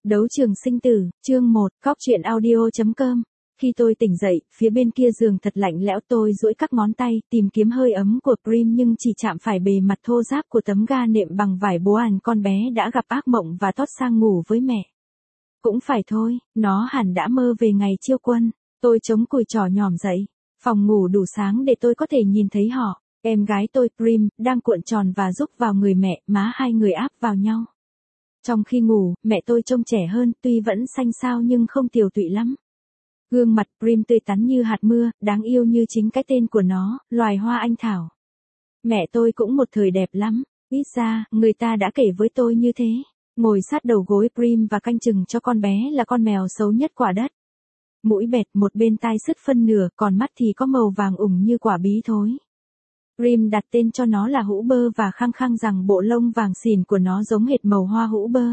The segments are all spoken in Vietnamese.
Đấu trường sinh tử, chương 1, cóc truyện audio.com. Khi tôi tỉnh dậy, phía bên kia giường thật lạnh lẽo, tôi duỗi các ngón tay, tìm kiếm hơi ấm của Prim nhưng chỉ chạm phải bề mặt thô ráp của tấm ga nệm bằng vải bố àn. Con bé đã gặp ác mộng và tót sang ngủ với mẹ. Cũng phải thôi, nó hẳn đã mơ về ngày chiêu quân. Tôi chống cùi trỏ nhỏm dậy. Phòng ngủ đủ sáng để tôi có thể nhìn thấy họ. Em gái tôi, Prim, đang cuộn tròn và rúc vào người mẹ, má hai người áp vào nhau. Trong khi ngủ, mẹ tôi trông trẻ hơn, tuy vẫn xanh xao nhưng không tiều tụy lắm. Gương mặt Prim tươi tắn như hạt mưa, đáng yêu như chính cái tên của nó, loài hoa anh thảo. Mẹ tôi cũng một thời đẹp lắm, ít ra, người ta đã kể với tôi như thế. Ngồi sát đầu gối Prim và canh chừng cho con bé là con mèo xấu nhất quả đất. Mũi bẹt, một bên tai sứt phân nửa, còn mắt thì có màu vàng ủng như quả bí thối. Prim đặt tên cho nó là hũ bơ và khăng khăng rằng bộ lông vàng xỉn của nó giống hệt màu hoa hũ bơ.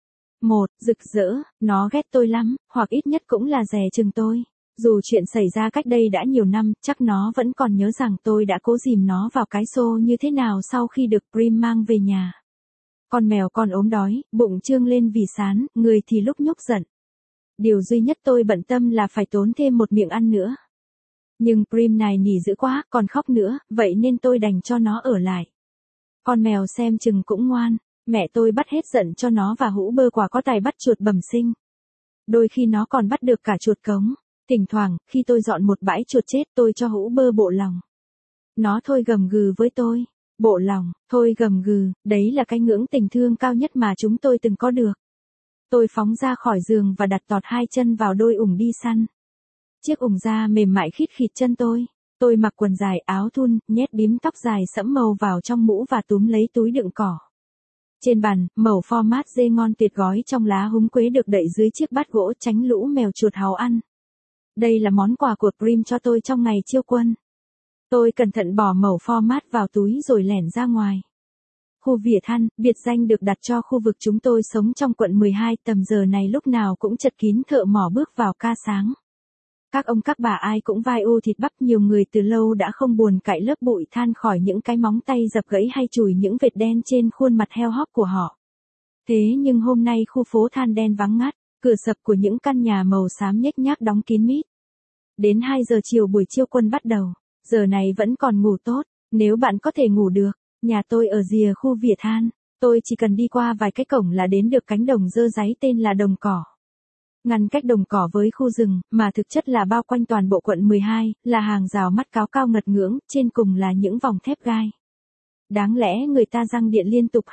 Rực rỡ, nó ghét tôi lắm, hoặc ít nhất cũng là dè chừng tôi. Dù chuyện xảy ra cách đây đã nhiều năm, chắc nó vẫn còn nhớ rằng tôi đã cố dìm nó vào cái xô như thế nào sau khi được Prim mang về nhà. Con mèo con ốm đói, bụng trương lên vì sán, người thì lúc nhúc giận. Điều duy nhất tôi bận tâm là phải tốn thêm một miệng ăn nữa. Nhưng Prim này nỉ dữ quá, còn khóc nữa, vậy nên tôi đành cho nó ở lại. Con mèo xem chừng cũng ngoan, mẹ tôi bắt hết giận cho nó và hũ bơ quả có tài bắt chuột bẩm sinh. Đôi khi nó còn bắt được cả chuột cống. Thỉnh thoảng, khi tôi dọn một bãi chuột chết tôi cho hũ bơ bộ lòng. Nó thôi gầm gừ với tôi. Bộ lòng, thôi gầm gừ, đấy là cái ngưỡng tình thương cao nhất mà chúng tôi từng có được. Tôi phóng ra khỏi giường và đặt tọt hai chân vào đôi ủng đi săn. Chiếc ủng da mềm mại khít khịt chân tôi. Tôi mặc quần dài áo thun, nhét bím tóc dài sẫm màu vào trong mũ và túm lấy túi đựng cỏ. Trên bàn, mẩu format dê ngon tuyệt gói trong lá húng quế được đậy dưới chiếc bát gỗ tránh lũ mèo chuột háu ăn. Đây là món quà của Prim cho tôi trong ngày chiêu quân. Tôi cẩn thận bỏ mẩu format vào túi rồi lẻn ra ngoài. Khu Vỉa Than, biệt danh được đặt cho khu vực chúng tôi sống trong quận 12, tầm giờ này lúc nào cũng chật kín thợ mỏ bước vào ca sáng. Các ông các bà ai cũng vai ô thịt bắp, nhiều người từ lâu đã không buồn cạy lớp bụi than khỏi những cái móng tay dập gãy hay chùi những vệt đen trên khuôn mặt heo hóc của họ. Thế nhưng hôm nay khu phố than đen vắng ngắt, cửa sập của những căn nhà màu xám nhếch nhác đóng kín mít. Đến 2 giờ chiều buổi chiêu quân bắt đầu, giờ này vẫn còn ngủ tốt, nếu bạn có thể ngủ được. Nhà tôi ở rìa khu Vỉa Than, tôi chỉ cần đi qua vài cái cổng là đến được cánh đồng dơ dáy tên là đồng cỏ. Ngăn cách đồng cỏ với khu rừng, mà thực chất là bao quanh toàn bộ quận 12, là hàng rào mắt cáo cao ngật ngưỡng, trên cùng là những vòng thép gai. Đáng lẽ người ta răng điện liên tục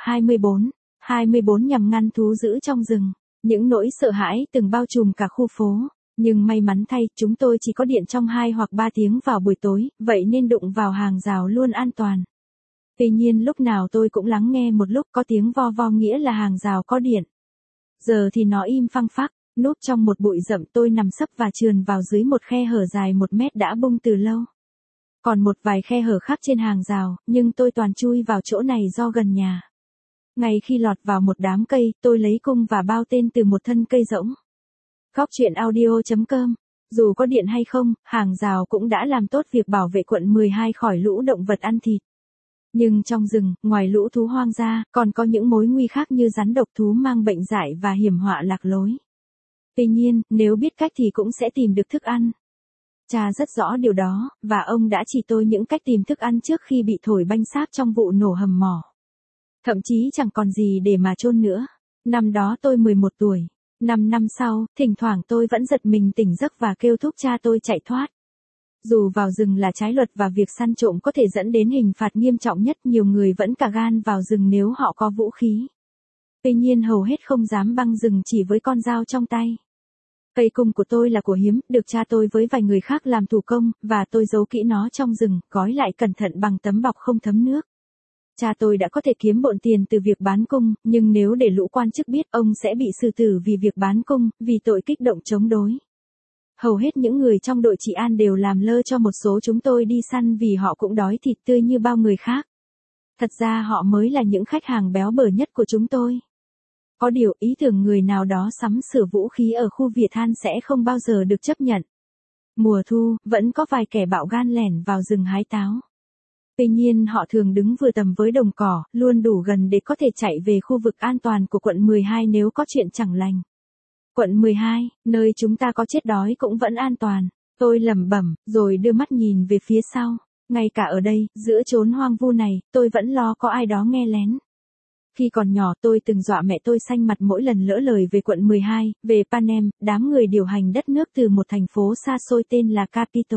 24 nhằm ngăn thú dữ trong rừng. Những nỗi sợ hãi từng bao trùm cả khu phố. Nhưng may mắn thay, chúng tôi chỉ có điện trong 2 hoặc 3 tiếng vào buổi tối, vậy nên đụng vào hàng rào luôn an toàn. Tuy nhiên lúc nào tôi cũng lắng nghe một lúc có tiếng vo vo nghĩa là hàng rào có điện. Giờ thì nó im phăng phắc. Núp trong một bụi rậm tôi nằm sấp và trườn vào dưới một khe hở dài 1 mét đã bung từ lâu. Còn một vài khe hở khác trên hàng rào, nhưng tôi toàn chui vào chỗ này do gần nhà. Ngay khi lọt vào một đám cây, tôi lấy cung và bao tên từ một thân cây rỗng. cóc truyện audio.com. Dù có điện hay không, hàng rào cũng đã làm tốt việc bảo vệ quận 12 khỏi lũ động vật ăn thịt. Nhưng trong rừng, ngoài lũ thú hoang ra, còn có những mối nguy khác như rắn độc, thú mang bệnh dại và hiểm họa lạc lối. Tuy nhiên, nếu biết cách thì cũng sẽ tìm được thức ăn. Cha rất rõ điều đó, và ông đã chỉ tôi những cách tìm thức ăn trước khi bị thổi banh xác trong vụ nổ hầm mỏ. Thậm chí chẳng còn gì để mà chôn nữa. Năm đó tôi 11 tuổi. 5 năm sau, thỉnh thoảng tôi vẫn giật mình tỉnh giấc và kêu thúc cha tôi chạy thoát. Dù vào rừng là trái luật và việc săn trộm có thể dẫn đến hình phạt nghiêm trọng nhất, nhiều người vẫn cả gan vào rừng nếu họ có vũ khí. Tuy nhiên hầu hết không dám băng rừng chỉ với con dao trong tay. Cây cung của tôi là của hiếm, được cha tôi với vài người khác làm thủ công, và tôi giấu kỹ nó trong rừng, gói lại cẩn thận bằng tấm bọc không thấm nước. Cha tôi đã có thể kiếm bộn tiền từ việc bán cung, nhưng nếu để lũ quan chức biết, ông sẽ bị xử tử vì việc bán cung, vì tội kích động chống đối. Hầu hết những người trong đội trị an đều làm lơ cho một số chúng tôi đi săn vì họ cũng đói thịt tươi như bao người khác. Thật ra họ mới là những khách hàng béo bở nhất của chúng tôi. Có điều, ý tưởng người nào đó sắm sửa vũ khí ở khu Vỉa Than sẽ không bao giờ được chấp nhận. Mùa thu, vẫn có vài kẻ bạo gan lẻn vào rừng hái táo. Tuy nhiên họ thường đứng vừa tầm với đồng cỏ, luôn đủ gần để có thể chạy về khu vực an toàn của quận 12 nếu có chuyện chẳng lành. Quận 12, nơi chúng ta có chết đói cũng vẫn an toàn. Tôi lẩm bẩm, rồi đưa mắt nhìn về phía sau. Ngay cả ở đây, giữa chốn hoang vu này, tôi vẫn lo có ai đó nghe lén. Khi còn nhỏ tôi từng dọa mẹ tôi xanh mặt mỗi lần lỡ lời về quận 12, về Panem, đám người điều hành đất nước từ một thành phố xa xôi tên là Capitol.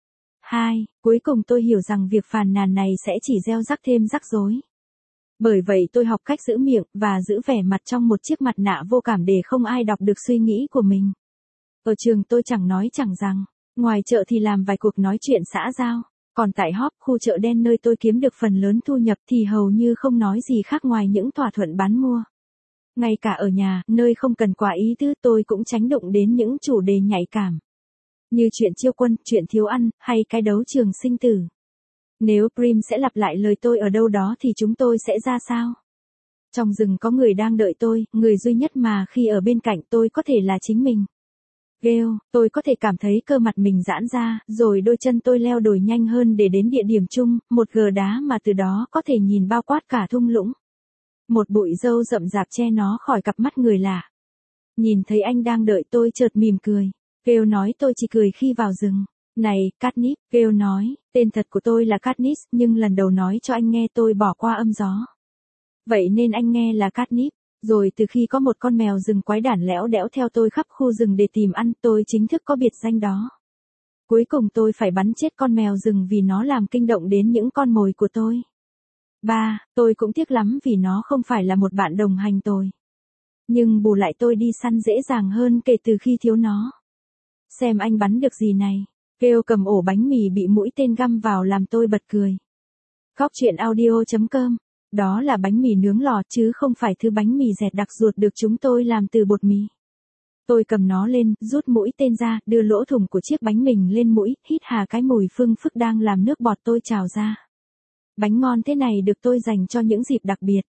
2. Cuối cùng tôi hiểu rằng việc phàn nàn này sẽ chỉ gieo rắc thêm rắc rối. Bởi vậy tôi học cách giữ miệng, và giữ vẻ mặt trong một chiếc mặt nạ vô cảm để không ai đọc được suy nghĩ của mình. Ở trường tôi chẳng nói chẳng rằng, ngoài chợ thì làm vài cuộc nói chuyện xã giao. Còn tại Hop, khu chợ đen nơi tôi kiếm được phần lớn thu nhập thì hầu như không nói gì khác ngoài những thỏa thuận bán mua. Ngay cả ở nhà, nơi không cần quá ý tứ, tôi cũng tránh đụng đến những chủ đề nhạy cảm. Như chuyện chiêu quân, chuyện thiếu ăn, hay cái đấu trường sinh tử. Nếu Prim sẽ lặp lại lời tôi ở đâu đó thì chúng tôi sẽ ra sao? Trong rừng có người đang đợi tôi, người duy nhất mà khi ở bên cạnh tôi có thể là chính mình. Gale, tôi có thể cảm thấy cơ mặt mình giãn ra, rồi đôi chân tôi leo đồi nhanh hơn để đến địa điểm chung, một gờ đá mà từ đó có thể nhìn bao quát cả thung lũng. Một bụi râu rậm rạp che nó khỏi cặp mắt người lạ. Nhìn thấy anh đang đợi tôi chợt mỉm cười. Gale nói tôi chỉ cười khi vào rừng. Này, Katniss, Gale nói, tên thật của tôi là Katniss, nhưng lần đầu nói cho anh nghe tôi bỏ qua âm gió. Vậy nên anh nghe là Katniss. Rồi từ khi có một con mèo rừng quái đản lẽo đẽo theo tôi khắp khu rừng để tìm ăn, tôi chính thức có biệt danh đó. Cuối cùng tôi phải bắn chết con mèo rừng vì nó làm kinh động đến những con mồi của tôi. 3. Tôi cũng tiếc lắm vì nó không phải là một bạn đồng hành tôi. Nhưng bù lại tôi đi săn dễ dàng hơn kể từ khi thiếu nó. Xem anh bắn được gì này. Gale cầm ổ bánh mì bị mũi tên găm vào làm tôi bật cười. Góc truyện audio.com. Đó là bánh mì nướng lò chứ không phải thứ bánh mì dẹt đặc ruột được chúng tôi làm từ bột mì. Tôi cầm nó lên, rút mũi tên ra, đưa lỗ thủng của chiếc bánh mình lên mũi, hít hà cái mùi phương phức đang làm nước bọt tôi trào ra. Bánh ngon thế này được tôi dành cho những dịp đặc biệt.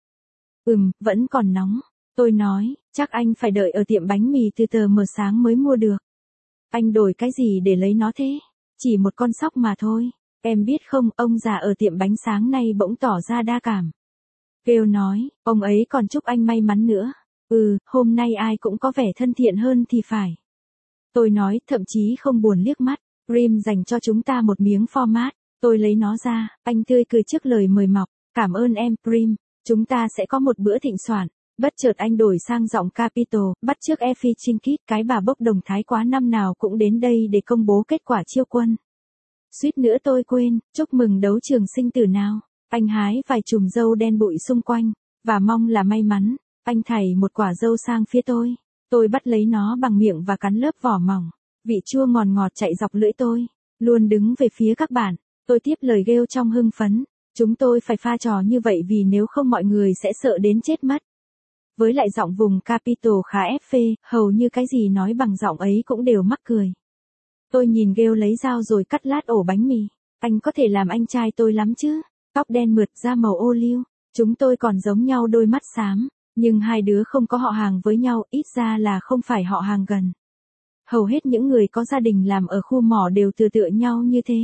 Vẫn còn nóng. Tôi nói, chắc anh phải đợi ở tiệm bánh mì từ tờ mờ sáng mới mua được. Anh đổi cái gì để lấy nó thế? Chỉ một con sóc mà thôi. Em biết không, ông già ở tiệm bánh sáng nay bỗng tỏ ra đa cảm. Gale nói, ông ấy còn chúc anh may mắn nữa. Hôm nay ai cũng có vẻ thân thiện hơn thì phải. Tôi nói, thậm chí không buồn liếc mắt. Prim dành cho chúng ta một miếng format. Tôi lấy nó ra, anh tươi cười trước lời mời mọc. Cảm ơn em, Prim. Chúng ta sẽ có một bữa thịnh soạn. Bất chợt anh đổi sang giọng Capitol, bắt chước Effie Trinket, cái bà bốc đồng thái quá năm nào cũng đến đây để công bố kết quả chiêu quân. Suýt nữa tôi quên, chúc mừng đấu trường sinh tử nào. Anh hái vài chùm dâu đen bụi xung quanh, và mong là may mắn. Anh thảy một quả dâu sang phía tôi. Tôi bắt lấy nó bằng miệng và cắn lớp vỏ mỏng. Vị chua ngọt ngọt chạy dọc lưỡi tôi. Luôn đứng về phía các bạn. Tôi tiếp lời Gale trong hưng phấn. Chúng tôi phải pha trò như vậy vì nếu không mọi người sẽ sợ đến chết mất. Với lại giọng vùng Capitol khá ép phê, hầu như cái gì nói bằng giọng ấy cũng đều mắc cười. Tôi nhìn Gale lấy dao rồi cắt lát ổ bánh mì. Anh có thể làm anh trai tôi lắm chứ. Tóc đen mượt da màu ô liu. Chúng tôi còn giống nhau đôi mắt xám. Nhưng hai đứa không có họ hàng với nhau, ít ra là không phải họ hàng gần. Hầu hết những người có gia đình làm ở khu mỏ đều tựa nhau như thế.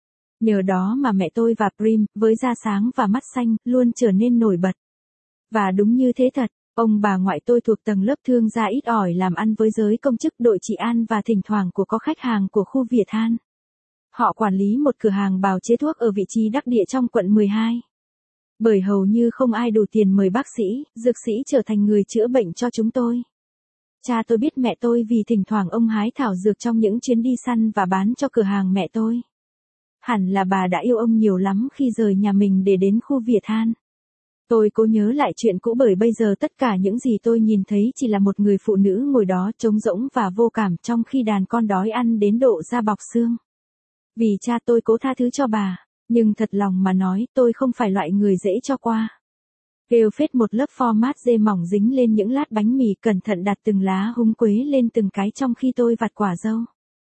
Nhờ đó mà mẹ tôi và Prim, với da sáng và mắt xanh, luôn trở nên nổi bật. Và đúng như thế thật, ông bà ngoại tôi thuộc tầng lớp thương gia ít ỏi làm ăn với giới công chức đội trị an và thỉnh thoảng của có khách hàng của khu Việt Than. Họ quản lý một cửa hàng bào chế thuốc ở vị trí đắc địa trong quận 12. Bởi hầu như không ai đủ tiền mời bác sĩ, dược sĩ trở thành người chữa bệnh cho chúng tôi. Cha tôi biết mẹ tôi vì thỉnh thoảng ông hái thảo dược trong những chuyến đi săn và bán cho cửa hàng mẹ tôi. Hẳn là bà đã yêu ông nhiều lắm khi rời nhà mình để đến khu Việt Than. Tôi cố nhớ lại chuyện cũ bởi bây giờ tất cả những gì tôi nhìn thấy chỉ là một người phụ nữ ngồi đó trống rỗng và vô cảm trong khi đàn con đói ăn đến độ da bọc xương. Vì cha tôi cố tha thứ cho bà, nhưng thật lòng mà nói tôi không phải loại người dễ cho qua. Gale phết một lớp format dê mỏng dính lên những lát bánh mì, cẩn thận đặt từng lá húng quế lên từng cái trong khi tôi vặt quả dâu.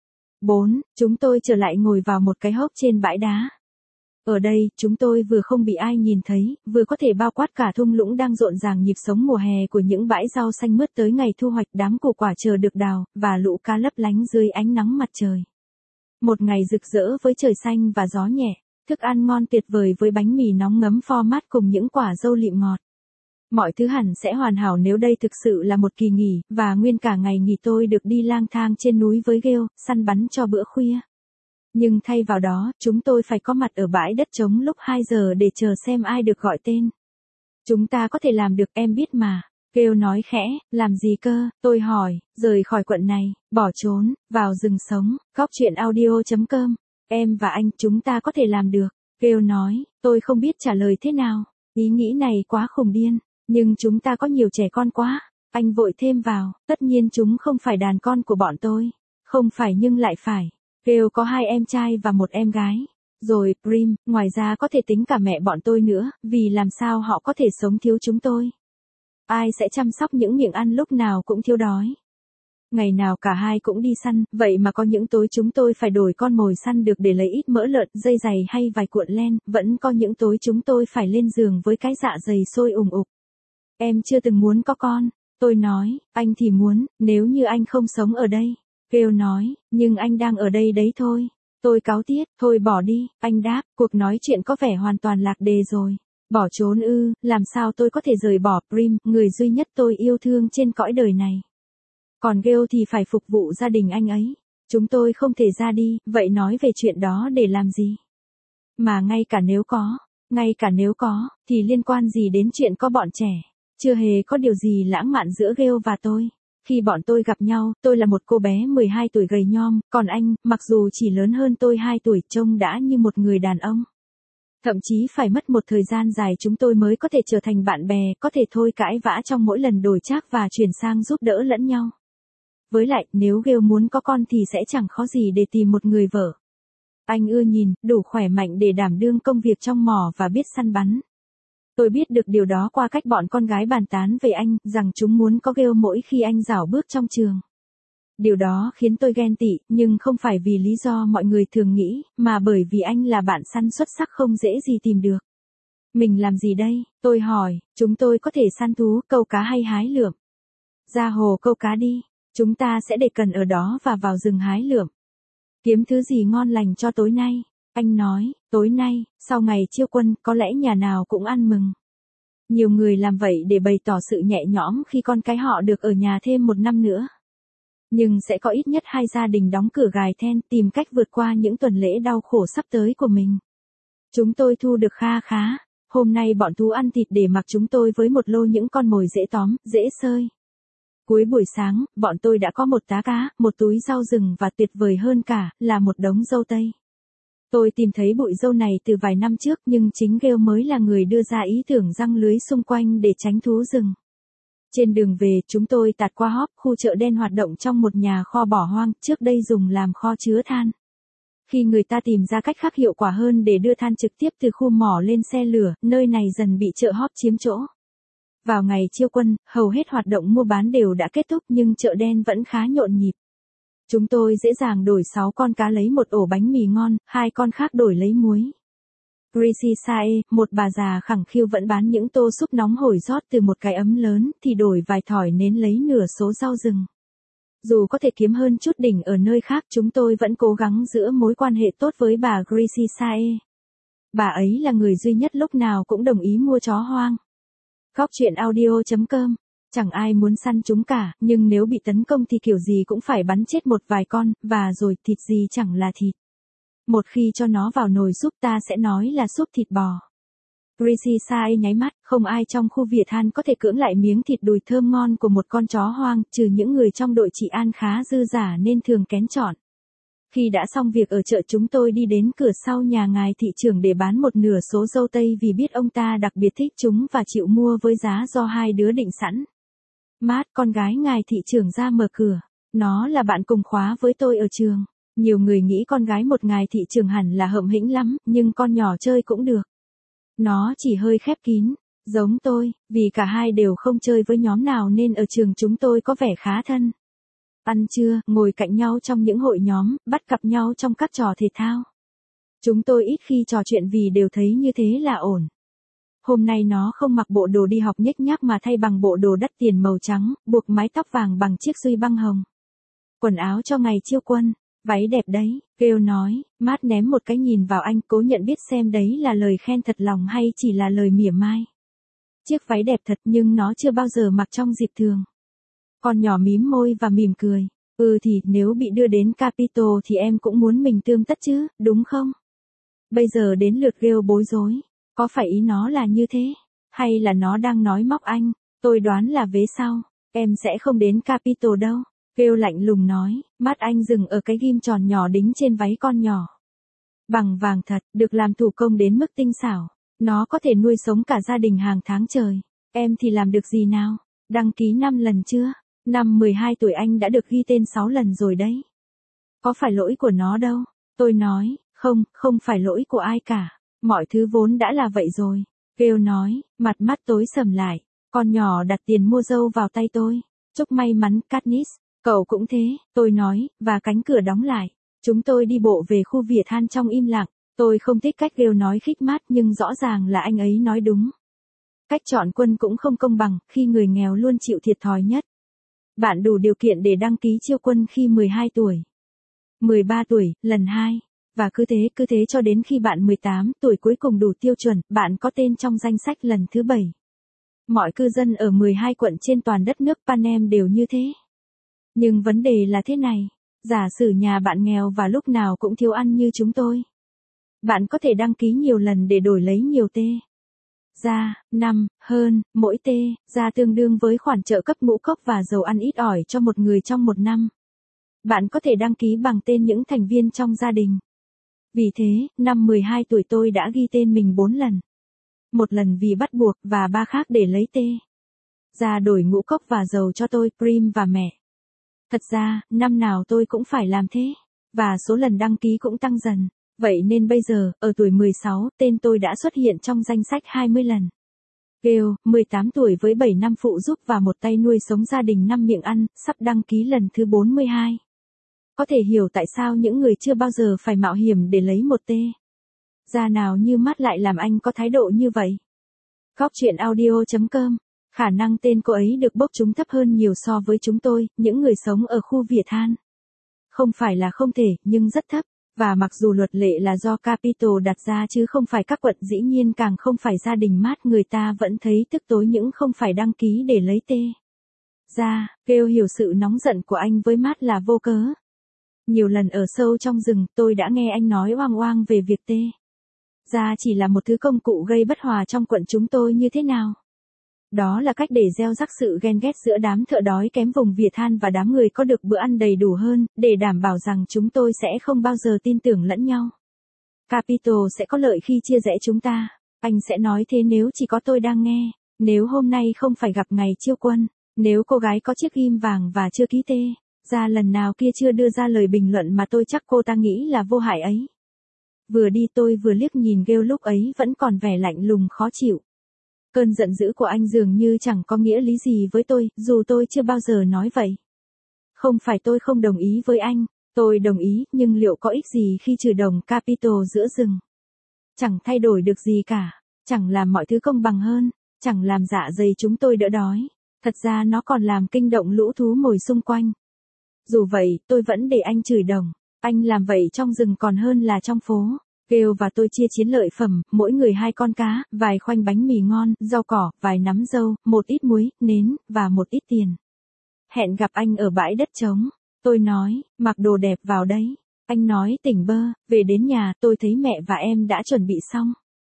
4. Chúng tôi trở lại ngồi vào một cái hốc trên bãi đá. Ở đây, chúng tôi vừa không bị ai nhìn thấy, vừa có thể bao quát cả thung lũng đang rộn ràng nhịp sống mùa hè của những bãi rau xanh mướt tới ngày thu hoạch đám củ quả chờ được đào, và lũ cá lấp lánh dưới ánh nắng mặt trời. Một ngày rực rỡ với trời xanh và gió nhẹ, thức ăn ngon tuyệt vời với bánh mì nóng ngấm format cùng những quả dâu lịm ngọt. Mọi thứ hẳn sẽ hoàn hảo nếu đây thực sự là một kỳ nghỉ, và nguyên cả ngày nghỉ tôi được đi lang thang trên núi với Gale, săn bắn cho bữa khuya. Nhưng thay vào đó, chúng tôi phải có mặt ở bãi đất trống lúc 2 giờ để chờ xem ai được gọi tên. Chúng ta có thể làm được, em biết mà. Gale nói khẽ, làm gì cơ, tôi hỏi, rời khỏi quận này, bỏ trốn, vào rừng sống, Góc truyện audio.com. Em và anh, chúng ta có thể làm được. Gale nói, tôi không biết trả lời thế nào. Ý nghĩ này quá khùng điên, nhưng chúng ta có nhiều trẻ con quá. Anh vội thêm vào, tất nhiên chúng không phải đàn con của bọn tôi. Không phải nhưng lại phải. Gale có 2 em trai và 1 em gái. Rồi, Prim, ngoài ra có thể tính cả mẹ bọn tôi nữa, vì làm sao họ có thể sống thiếu chúng tôi. Ai sẽ chăm sóc những miệng ăn lúc nào cũng thiếu đói. Ngày nào cả hai cũng đi săn, vậy mà có những tối chúng tôi phải đổi con mồi săn được để lấy ít mỡ lợn, dây giày hay vài cuộn len, vẫn có những tối chúng tôi phải lên giường với cái dạ dày sôi ùng ục. Em chưa từng muốn có con, tôi nói, anh thì muốn, nếu như anh không sống ở đây. Gale nói, nhưng anh đang ở đây đấy thôi. Tôi cáu tiết, thôi bỏ đi, anh đáp, cuộc nói chuyện có vẻ hoàn toàn lạc đề rồi. Bỏ trốn ư, làm sao tôi có thể rời bỏ Prim, người duy nhất tôi yêu thương trên cõi đời này. Còn Gale thì phải phục vụ gia đình anh ấy. Chúng tôi không thể ra đi, vậy nói về chuyện đó để làm gì? Mà ngay cả nếu có, thì liên quan gì đến chuyện có bọn trẻ? Chưa hề có điều gì lãng mạn giữa Gale và tôi. Khi bọn tôi gặp nhau, tôi là một cô bé 12 tuổi gầy nhom, còn anh, mặc dù chỉ lớn hơn tôi 2 tuổi, trông đã như một người đàn ông. Thậm chí phải mất một thời gian dài chúng tôi mới có thể trở thành bạn bè, có thể thôi cãi vã trong mỗi lần đổi trác và chuyển sang giúp đỡ lẫn nhau. Với lại, nếu Gale muốn có con thì sẽ chẳng khó gì để tìm một người vợ. Anh ưa nhìn, đủ khỏe mạnh để đảm đương công việc trong mỏ và biết săn bắn. Tôi biết được điều đó qua cách bọn con gái bàn tán về anh, rằng chúng muốn có Gale mỗi khi anh rảo bước trong trường. Điều đó khiến tôi ghen tị, nhưng không phải vì lý do mọi người thường nghĩ, mà bởi vì anh là bạn săn xuất sắc không dễ gì tìm được. Mình làm gì đây? Tôi hỏi, chúng tôi có thể săn thú, câu cá hay hái lượm. Ra hồ câu cá đi, chúng ta sẽ để cần ở đó và vào rừng hái lượm. Kiếm thứ gì ngon lành cho tối nay? Anh nói, tối nay, sau ngày chiêu quân, có lẽ nhà nào cũng ăn mừng. Nhiều người làm vậy để bày tỏ sự nhẹ nhõm khi con cái họ được ở nhà thêm 1 năm nữa. Nhưng sẽ có ít nhất 2 gia đình đóng cửa gài then, tìm cách vượt qua những tuần lễ đau khổ sắp tới của mình. Chúng tôi thu được kha khá. Hôm nay bọn thú ăn thịt để mặc chúng tôi với một lô những con mồi dễ tóm, dễ sơi. Cuối buổi sáng, bọn tôi đã có một tá cá, một túi rau rừng và tuyệt vời hơn cả, là một đống dâu tây. Tôi tìm thấy bụi dâu này từ vài năm trước nhưng chính Gale mới là người đưa ra ý tưởng giăng lưới xung quanh để tránh thú rừng. Trên đường về, chúng tôi tạt qua Hop, khu chợ đen hoạt động trong một nhà kho bỏ hoang, trước đây dùng làm kho chứa than. Khi người ta tìm ra cách khác hiệu quả hơn để đưa than trực tiếp từ khu mỏ lên xe lửa, nơi này dần bị chợ Hop chiếm chỗ. Vào ngày chiêu quân, hầu hết hoạt động mua bán đều đã kết thúc nhưng chợ đen vẫn khá nhộn nhịp. Chúng tôi dễ dàng đổi 6 con cá lấy một ổ bánh mì ngon, 2 con khác đổi lấy muối. Gracie Sae, một bà già khẳng khiu vẫn bán những tô súp nóng hổi rót từ một cái ấm lớn, thì đổi vài thỏi nến lấy nửa số rau rừng. Dù có thể kiếm hơn chút đỉnh ở nơi khác, chúng tôi vẫn cố gắng giữ mối quan hệ tốt với bà Gracie Sae. Bà ấy là người duy nhất lúc nào cũng đồng ý mua chó hoang. Góc truyện audio.com. Chẳng ai muốn săn chúng cả, nhưng nếu bị tấn công thì kiểu gì cũng phải bắn chết một vài con, và rồi thịt gì chẳng là thịt. Một khi cho nó vào nồi súp ta sẽ nói là súp thịt bò. Gracie Sae nháy mắt, không ai trong khu Việt Than có thể cưỡng lại miếng thịt đùi thơm ngon của một con chó hoang, trừ những người trong đội trị an khá dư dả nên thường kén chọn. Khi đã xong việc ở chợ chúng tôi đi đến cửa sau nhà ngài thị trưởng để bán một nửa số dâu tây vì biết ông ta đặc biệt thích chúng và chịu mua với giá do hai đứa định sẵn. Matt, con gái ngài thị trưởng ra mở cửa. Nó là bạn cùng khóa với tôi ở trường. Nhiều người nghĩ con gái một ngài thị trưởng hẳn là hậm hĩnh lắm, nhưng con nhỏ chơi cũng được. Nó chỉ hơi khép kín, giống tôi, vì cả hai đều không chơi với nhóm nào nên ở trường chúng tôi có vẻ khá thân. Ăn trưa, ngồi cạnh nhau trong những hội nhóm, bắt cặp nhau trong các trò thể thao. Chúng tôi ít khi trò chuyện vì đều thấy như thế là ổn. Hôm nay nó không mặc bộ đồ đi học nhếch nhác mà thay bằng bộ đồ đắt tiền màu trắng, buộc mái tóc vàng bằng chiếc duy băng hồng. Quần áo cho ngày chiêu quân, váy đẹp đấy, Gale nói. Matt ném một cái nhìn vào anh, cố nhận biết xem đấy là lời khen thật lòng hay chỉ là lời mỉa mai. Chiếc váy đẹp thật nhưng nó chưa bao giờ mặc trong dịp thường. Con nhỏ mím môi và mỉm cười. Thì nếu bị đưa đến Capitol thì em cũng muốn mình tươm tất chứ, đúng không? Bây giờ đến lượt Gale bối rối. Có phải ý nó là như thế? Hay là nó đang nói móc anh? Tôi đoán là vế sau. Em sẽ không đến Capitol đâu. Gale lạnh lùng nói, mắt anh dừng ở cái ghim tròn nhỏ đính trên váy con nhỏ. Bằng vàng thật, được làm thủ công đến mức tinh xảo. Nó có thể nuôi sống cả gia đình hàng tháng trời. Em thì làm được gì nào? Đăng ký 5 lần chưa? Năm 12 tuổi anh đã được ghi tên 6 lần rồi đấy. Có phải lỗi của nó đâu? Tôi nói, không phải lỗi của ai cả. Mọi thứ vốn đã là vậy rồi. Gale nói, mặt mắt tối sầm lại. Con nhỏ đặt tiền mua dâu vào tay tôi. Chúc may mắn Katniss. Cậu cũng thế, tôi nói, và cánh cửa đóng lại. Chúng tôi đi bộ về khu vỉa than trong im lặng. Tôi không thích cách Gale nói khích mát nhưng rõ ràng là anh ấy nói đúng. Cách chọn quân cũng không công bằng khi người nghèo luôn chịu thiệt thòi nhất. Bạn đủ điều kiện để đăng ký chiêu quân khi 12 tuổi. 13 tuổi, lần 2. Và cứ thế cho đến khi bạn 18 tuổi cuối cùng đủ tiêu chuẩn, bạn có tên trong danh sách lần thứ 7. Mọi cư dân ở 12 quận trên toàn đất nước Panem đều như thế. Nhưng vấn đề là thế này, giả sử nhà bạn nghèo và lúc nào cũng thiếu ăn như chúng tôi. Bạn có thể đăng ký nhiều lần để đổi lấy nhiều tê. Ra, hơn, mỗi tê, ra tương đương với khoản trợ cấp ngũ cốc và dầu ăn ít ỏi cho một người trong một năm. Bạn có thể đăng ký bằng tên những thành viên trong gia đình. Vì thế, năm 12 tuổi tôi đã ghi tên mình 4 lần. Một lần vì bắt buộc và 3 khác để lấy tê. Ra đổi ngũ cốc và dầu cho tôi, Prim và mẹ. Thật ra, năm nào tôi cũng phải làm thế. Và số lần đăng ký cũng tăng dần. Vậy nên bây giờ, ở tuổi 16, tên tôi đã xuất hiện trong danh sách 20 lần. Gale, 18 tuổi với 7 năm phụ giúp và một tay nuôi sống gia đình 5 miệng ăn, sắp đăng ký lần thứ 42. Có thể hiểu tại sao những người chưa bao giờ phải mạo hiểm để lấy một tê. Da nào như mắt lại làm anh có thái độ như vậy. Góc truyện audio.com. Khả năng tên cô ấy được bốc trúng thấp hơn nhiều so với chúng tôi, những người sống ở khu vỉa than. Không phải là không thể, nhưng rất thấp. Và mặc dù luật lệ là do Capitol đặt ra chứ không phải các quận, dĩ nhiên càng không phải gia đình Matt, người ta vẫn thấy tức tối những không phải đăng ký để lấy tê. Ra, Gale hiểu sự nóng giận của anh với Matt là vô cớ. Nhiều lần ở sâu trong rừng, tôi đã nghe anh nói oang oang về việc tê. Ra chỉ là một thứ công cụ gây bất hòa trong quận chúng tôi như thế nào. Đó là cách để gieo rắc sự ghen ghét giữa đám thợ đói kém vùng vỉa than và đám người có được bữa ăn đầy đủ hơn, để đảm bảo rằng chúng tôi sẽ không bao giờ tin tưởng lẫn nhau. Capitol sẽ có lợi khi chia rẽ chúng ta. Anh sẽ nói thế nếu chỉ có tôi đang nghe. Nếu hôm nay không phải gặp ngày chiêu quân. Nếu cô gái có chiếc ghim vàng và chưa ký tê. Ra lần nào kia chưa đưa ra lời bình luận mà tôi chắc cô ta nghĩ là vô hại ấy. Vừa đi tôi vừa liếc nhìn Gale, lúc ấy vẫn còn vẻ lạnh lùng khó chịu. Cơn giận dữ của anh dường như chẳng có nghĩa lý gì với tôi, dù tôi chưa bao giờ nói vậy. Không phải tôi không đồng ý với anh, tôi đồng ý, nhưng liệu có ích gì khi trừ đồng Capitol giữa rừng? Chẳng thay đổi được gì cả, chẳng làm mọi thứ công bằng hơn, chẳng làm dạ dày chúng tôi đỡ đói. Thật ra nó còn làm kinh động lũ thú mồi xung quanh. Dù vậy, tôi vẫn để anh chửi đồng. Anh làm vậy trong rừng còn hơn là trong phố. Gale và tôi chia chiến lợi phẩm, mỗi người 2 con cá, vài khoanh bánh mì ngon, rau cỏ, vài nắm dâu, một ít muối, nến, và một ít tiền. Hẹn gặp anh ở bãi đất trống. Tôi nói, mặc đồ đẹp vào đấy. Anh nói tỉnh bơ, về đến nhà tôi thấy mẹ và em đã chuẩn bị xong.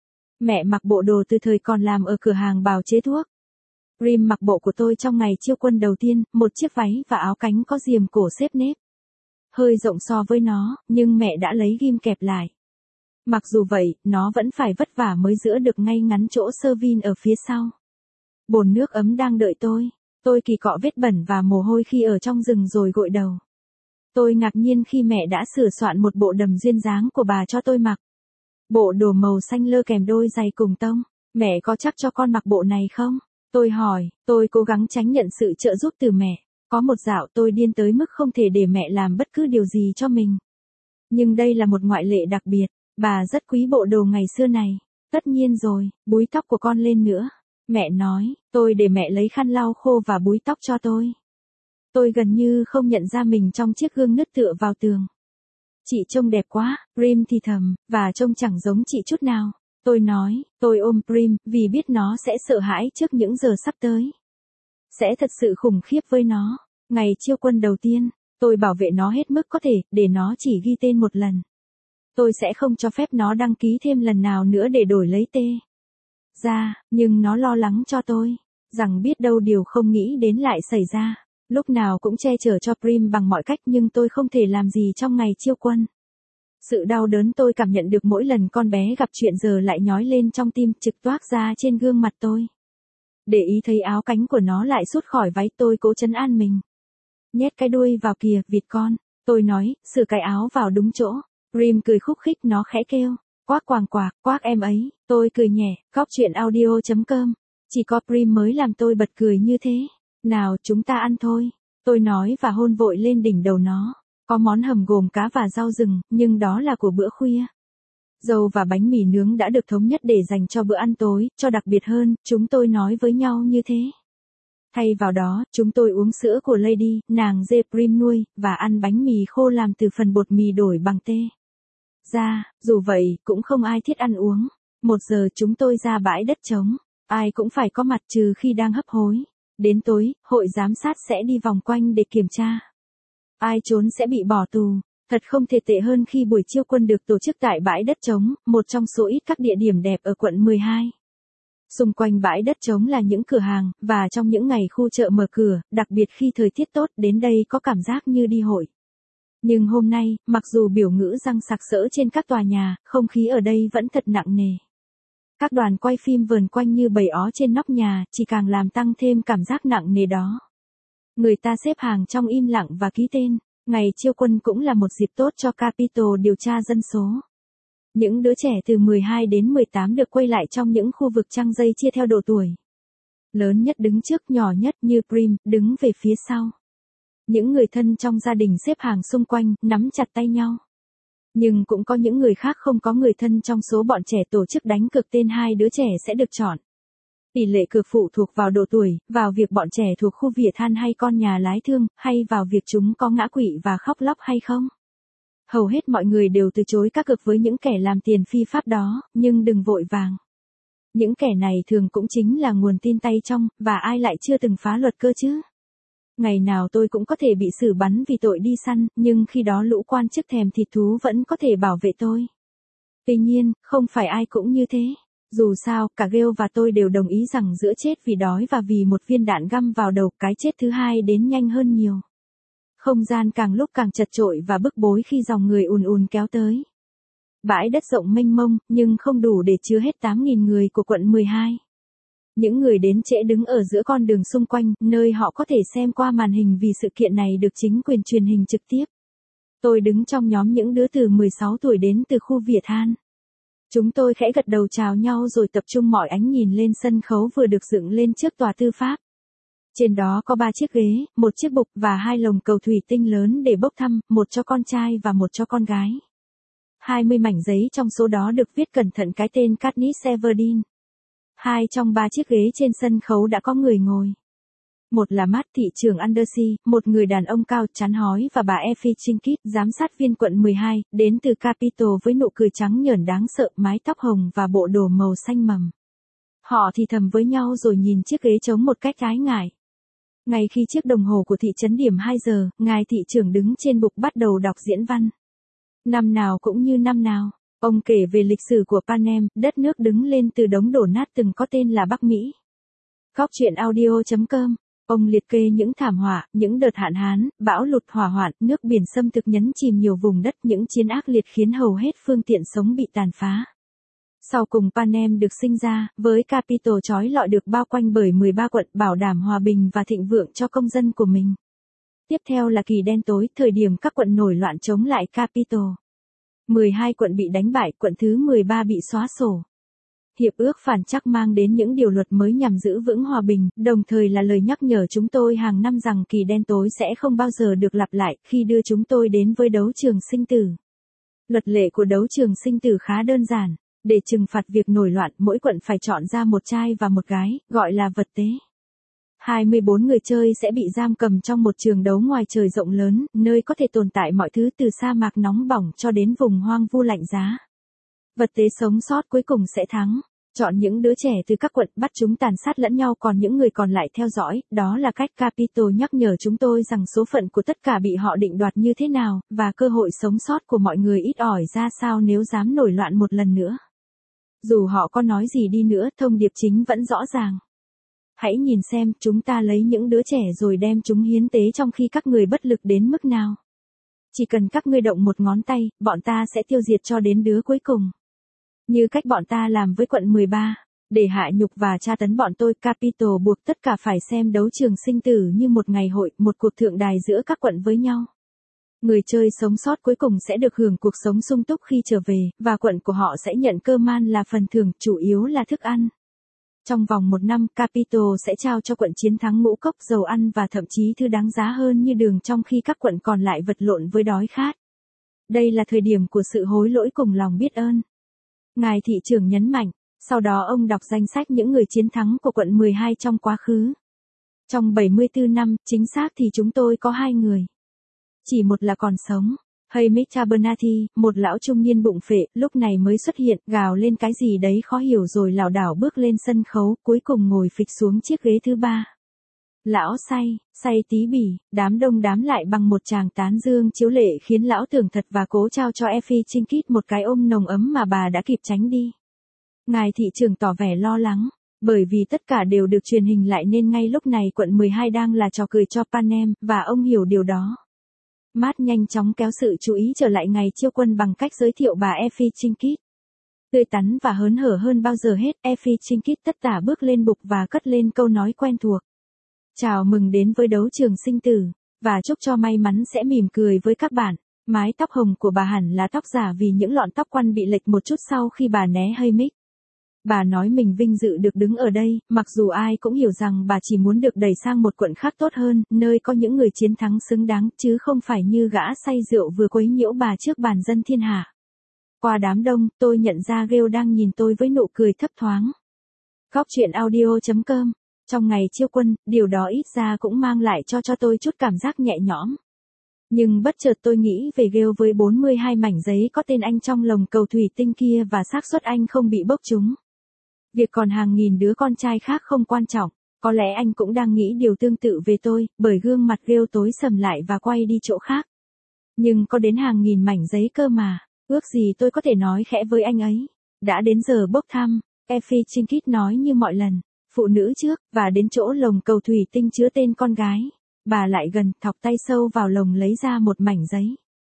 Mẹ mặc bộ đồ từ thời còn làm ở cửa hàng bào chế thuốc. Prim mặc bộ của tôi trong ngày chiêu quân đầu tiên, một chiếc váy và áo cánh có diềm cổ xếp nếp. Hơi rộng so với nó, nhưng mẹ đã lấy ghim kẹp lại. Mặc dù vậy, nó vẫn phải vất vả mới giữ được ngay ngắn chỗ sơ vin ở phía sau. Bồn nước ấm đang đợi tôi. Tôi kỳ cọ vết bẩn và mồ hôi khi ở trong rừng rồi gội đầu. Tôi ngạc nhiên khi mẹ đã sửa soạn một bộ đầm duyên dáng của bà cho tôi mặc. Bộ đồ màu xanh lơ kèm đôi giày cùng tông. Mẹ có chắc cho con mặc bộ này không? Tôi hỏi, tôi cố gắng tránh nhận sự trợ giúp từ mẹ. Có một dạo tôi điên tới mức không thể để mẹ làm bất cứ điều gì cho mình. Nhưng đây là một ngoại lệ đặc biệt. Bà rất quý bộ đồ ngày xưa này. Tất nhiên rồi, búi tóc của con lên nữa. Mẹ nói, tôi để mẹ lấy khăn lau khô và búi tóc cho tôi. Tôi gần như không nhận ra mình trong chiếc gương nứt tựa vào tường. Chị trông đẹp quá, Prim thì thầm, và trông chẳng giống chị chút nào. Tôi nói, tôi ôm Prim, vì biết nó sẽ sợ hãi trước những giờ sắp tới. Sẽ thật sự khủng khiếp với nó. Ngày chiêu quân đầu tiên, tôi bảo vệ nó hết mức có thể, để nó chỉ ghi tên một lần. Tôi sẽ không cho phép nó đăng ký thêm lần nào nữa để đổi lấy tê. Ra, nhưng nó lo lắng cho tôi, rằng biết đâu điều không nghĩ đến lại xảy ra. Lúc nào cũng che chở cho Prim bằng mọi cách nhưng tôi không thể làm gì trong ngày chiêu quân. Sự đau đớn tôi cảm nhận được mỗi lần con bé gặp chuyện giờ lại nhói lên trong tim trực toác ra trên gương mặt tôi. Để ý thấy áo cánh của nó lại rút khỏi váy tôi cố trấn an mình. Nhét cái đuôi vào kìa, vịt con. Tôi nói, sửa cái áo vào đúng chỗ. Prim cười khúc khích nó khẽ kêu. Quác quàng quạc, quác em ấy. Tôi cười nhẹ, cóc truyện audio.com. Chỉ có Prim mới làm tôi bật cười như thế. Nào chúng ta ăn thôi. Tôi nói và hôn vội lên đỉnh đầu nó. Có món hầm gồm cá và rau rừng, nhưng đó là của bữa khuya. Dâu và bánh mì nướng đã được thống nhất để dành cho bữa ăn tối, cho đặc biệt hơn, chúng tôi nói với nhau như thế. Thay vào đó, chúng tôi uống sữa của Lady, nàng dê Prim nuôi, và ăn bánh mì khô làm từ phần bột mì đổi bằng tê. Dù vậy, cũng không ai thiết ăn uống. 1 giờ chúng tôi ra bãi đất trống. Ai cũng phải có mặt trừ khi đang hấp hối. Đến tối, hội giám sát sẽ đi vòng quanh để kiểm tra. Ai trốn sẽ bị bỏ tù. Thật không thể tệ hơn khi buổi chiêu quân được tổ chức tại bãi đất trống, một trong số ít các địa điểm đẹp ở quận 12. Xung quanh bãi đất trống là những cửa hàng, và trong những ngày khu chợ mở cửa, đặc biệt khi thời tiết tốt, đến đây có cảm giác như đi hội. Nhưng hôm nay, mặc dù biểu ngữ răng sặc sỡ trên các tòa nhà, không khí ở đây vẫn thật nặng nề. Các đoàn quay phim vờn quanh như bầy ó trên nóc nhà, chỉ càng làm tăng thêm cảm giác nặng nề đó. Người ta xếp hàng trong im lặng và ký tên. Ngày chiêu quân cũng là một dịp tốt cho Capitol điều tra dân số. Những đứa trẻ từ 12 đến 18 được quay lại trong những khu vực trăng dây chia theo độ tuổi. Lớn nhất đứng trước, nhỏ nhất như Prim, đứng về phía sau. Những người thân trong gia đình xếp hàng xung quanh, nắm chặt tay nhau. Nhưng cũng có những người khác không có người thân trong số bọn trẻ tổ chức đánh cược tên 2 đứa trẻ sẽ được chọn. Tỷ lệ cược phụ thuộc vào độ tuổi, vào việc bọn trẻ thuộc khu vỉa than hay con nhà lái thương, hay vào việc chúng có ngã quỵ và khóc lóc hay không. Hầu hết mọi người đều từ chối các cược với những kẻ làm tiền phi pháp đó, nhưng đừng vội vàng. Những kẻ này thường cũng chính là nguồn tin tay trong, và ai lại chưa từng phá luật cơ chứ? Ngày nào tôi cũng có thể bị xử bắn vì tội đi săn, nhưng khi đó lũ quan chức thèm thịt thú vẫn có thể bảo vệ tôi. Tuy nhiên, không phải ai cũng như thế. Dù sao, cả Gale và tôi đều đồng ý rằng giữa chết vì đói và vì một viên đạn găm vào đầu, cái chết thứ hai đến nhanh hơn nhiều. Không gian càng lúc càng chật chội và bức bối khi dòng người ùn ùn kéo tới. Bãi đất rộng mênh mông, nhưng không đủ để chứa hết 8.000 người của quận 12. Những người đến trễ đứng ở giữa con đường xung quanh, nơi họ có thể xem qua màn hình vì sự kiện này được chính quyền truyền hình trực tiếp. Tôi đứng trong nhóm những đứa từ 16 tuổi đến từ khu vỉa than. Chúng tôi khẽ gật đầu chào nhau rồi tập trung mọi ánh nhìn lên sân khấu vừa được dựng lên trước tòa tư pháp. Trên đó có 3 chiếc ghế, 1 chiếc bục và 2 lồng cầu thủy tinh lớn để bốc thăm, 1 cho con trai và 1 cho con gái. 20 mảnh giấy trong số đó được viết cẩn thận cái tên Katniss Everdeen. 2 trong 3 chiếc ghế trên sân khấu đã có người ngồi. Một là Matt thị trưởng Undersea, một người đàn ông cao chắn hói, và bà Effie Trinket, giám sát viên quận 12, đến từ Capitol với nụ cười trắng nhởn đáng sợ, mái tóc hồng và bộ đồ màu xanh mầm. Họ thì thầm với nhau rồi nhìn chiếc ghế trống một cách ái ngại. Ngay khi chiếc đồng hồ của thị trấn điểm 2 giờ, ngài thị trưởng đứng trên bục bắt đầu đọc diễn văn. Năm nào cũng như năm nào, ông kể về lịch sử của Panem, đất nước đứng lên từ đống đổ nát từng có tên là Bắc Mỹ. Cóc truyện audio.com. Ông liệt kê những thảm họa, những đợt hạn hán, bão lụt, hỏa hoạn, nước biển xâm thực nhấn chìm nhiều vùng đất, những chiến ác liệt khiến hầu hết phương tiện sống bị tàn phá. Sau cùng Panem được sinh ra, với Capitol trói lọi được bao quanh bởi 13 quận, bảo đảm hòa bình và thịnh vượng cho công dân của mình. Tiếp theo là kỳ đen tối, thời điểm các quận nổi loạn chống lại Capitol. 12 quận bị đánh bại, quận thứ 13 bị xóa sổ. Hiệp ước phản trắc mang đến những điều luật mới nhằm giữ vững hòa bình, đồng thời là lời nhắc nhở chúng tôi hàng năm rằng kỳ đen tối sẽ không bao giờ được lặp lại khi đưa chúng tôi đến với đấu trường sinh tử. Luật lệ của đấu trường sinh tử khá đơn giản. Để trừng phạt việc nổi loạn, mỗi quận phải chọn ra một trai và một gái, gọi là vật tế. 24 người chơi sẽ bị giam cầm trong một trường đấu ngoài trời rộng lớn, nơi có thể tồn tại mọi thứ từ sa mạc nóng bỏng cho đến vùng hoang vu lạnh giá. Vật tế sống sót cuối cùng sẽ thắng. Chọn những đứa trẻ từ các quận, bắt chúng tàn sát lẫn nhau, còn những người còn lại theo dõi. Đó là cách Capitol nhắc nhở chúng tôi rằng số phận của tất cả bị họ định đoạt như thế nào, và cơ hội sống sót của mọi người ít ỏi ra sao nếu dám nổi loạn một lần nữa. Dù họ có nói gì đi nữa, thông điệp chính vẫn rõ ràng. Hãy nhìn xem, chúng ta lấy những đứa trẻ rồi đem chúng hiến tế trong khi các người bất lực đến mức nào. Chỉ cần các ngươi động một ngón tay, bọn ta sẽ tiêu diệt cho đến đứa cuối cùng. Như cách bọn ta làm với quận 13. Để hạ nhục và tra tấn bọn tôi, Capitol buộc tất cả phải xem đấu trường sinh tử như một ngày hội, một cuộc thượng đài giữa các quận với nhau. Người chơi sống sót cuối cùng sẽ được hưởng cuộc sống sung túc khi trở về, và quận của họ sẽ nhận cơm man là phần thưởng, chủ yếu là thức ăn. Trong vòng 1 năm, Capitol sẽ trao cho quận chiến thắng ngũ cốc, dầu ăn và thậm chí thứ đáng giá hơn như đường, trong khi các quận còn lại vật lộn với đói khát. Đây là thời điểm của sự hối lỗi cùng lòng biết ơn. Ngài thị trưởng nhấn mạnh. Sau đó ông đọc danh sách những người chiến thắng của quận 12 trong quá khứ. Trong 74 năm, chính xác thì chúng tôi có 2 người. Chỉ một là còn sống. Hamish Abernathy, một lão trung niên bụng phệ, lúc này mới xuất hiện, gào lên cái gì đấy khó hiểu rồi lảo đảo bước lên sân khấu, cuối cùng ngồi phịch xuống chiếc ghế thứ 3. Lão say tí bỉ, đám đông đám lại bằng một tràng tán dương chiếu lệ khiến lão tưởng thật và cố trao cho Effie Chinkit một cái ôm nồng ấm mà bà đã kịp tránh đi. Ngài thị trưởng tỏ vẻ lo lắng, bởi vì tất cả đều được truyền hình lại nên ngay lúc này quận 12 đang là trò cười cho Panem, và ông hiểu điều đó. Matt nhanh chóng kéo sự chú ý trở lại ngày chiêu quân bằng cách giới thiệu bà Effie Chinkit. Tươi tắn và hớn hở hơn bao giờ hết, Effie Chinkit tất tả bước lên bục và cất lên câu nói quen thuộc. Chào mừng đến với đấu trường sinh tử, và chúc cho may mắn sẽ mỉm cười với các bạn. Mái tóc hồng của bà hẳn là tóc giả vì những lọn tóc quăn bị lệch một chút sau khi bà né Hamish. Bà nói mình vinh dự được đứng ở đây, mặc dù ai cũng hiểu rằng bà chỉ muốn được đẩy sang một quận khác tốt hơn, nơi có những người chiến thắng xứng đáng, chứ không phải như gã say rượu vừa quấy nhiễu bà trước bàn dân thiên hạ. Qua đám đông, tôi nhận ra Gale đang nhìn tôi với nụ cười thấp thoáng. Góc truyện audio.com. Trong ngày chiêu quân, điều đó ít ra cũng mang lại cho tôi chút cảm giác nhẹ nhõm. Nhưng bất chợt tôi nghĩ về Gale với 42 mảnh giấy có tên anh trong lồng cầu thủy tinh kia và xác suất anh không bị bốc chúng. Việc còn hàng nghìn đứa con trai khác không quan trọng, có lẽ anh cũng đang nghĩ điều tương tự về tôi, bởi gương mặt Gale tối sầm lại và quay đi chỗ khác. Nhưng có đến hàng nghìn mảnh giấy cơ mà, ước gì tôi có thể nói khẽ với anh ấy. Đã đến giờ bốc thăm, Effie Chinkit nói như mọi lần, phụ nữ trước, và đến chỗ lồng cầu thủy tinh chứa tên con gái. Bà lại gần, thọc tay sâu vào lồng lấy ra một mảnh giấy.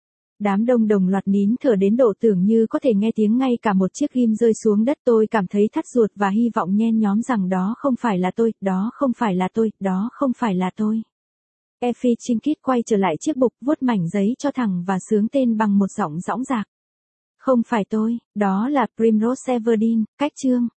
Đám đông đồng loạt nín thở đến độ tưởng như có thể nghe tiếng ngay cả một chiếc ghim rơi xuống đất. Tôi cảm thấy thắt ruột và hy vọng nhen nhóm rằng đó không phải là tôi, đó không phải là tôi, đó không phải là tôi. Effie Chinkit quay trở lại chiếc bục, vuốt mảnh giấy cho thẳng và xướng tên bằng một giọng dõng dạc. Không phải tôi, đó là Primrose Everdeen, cách chương.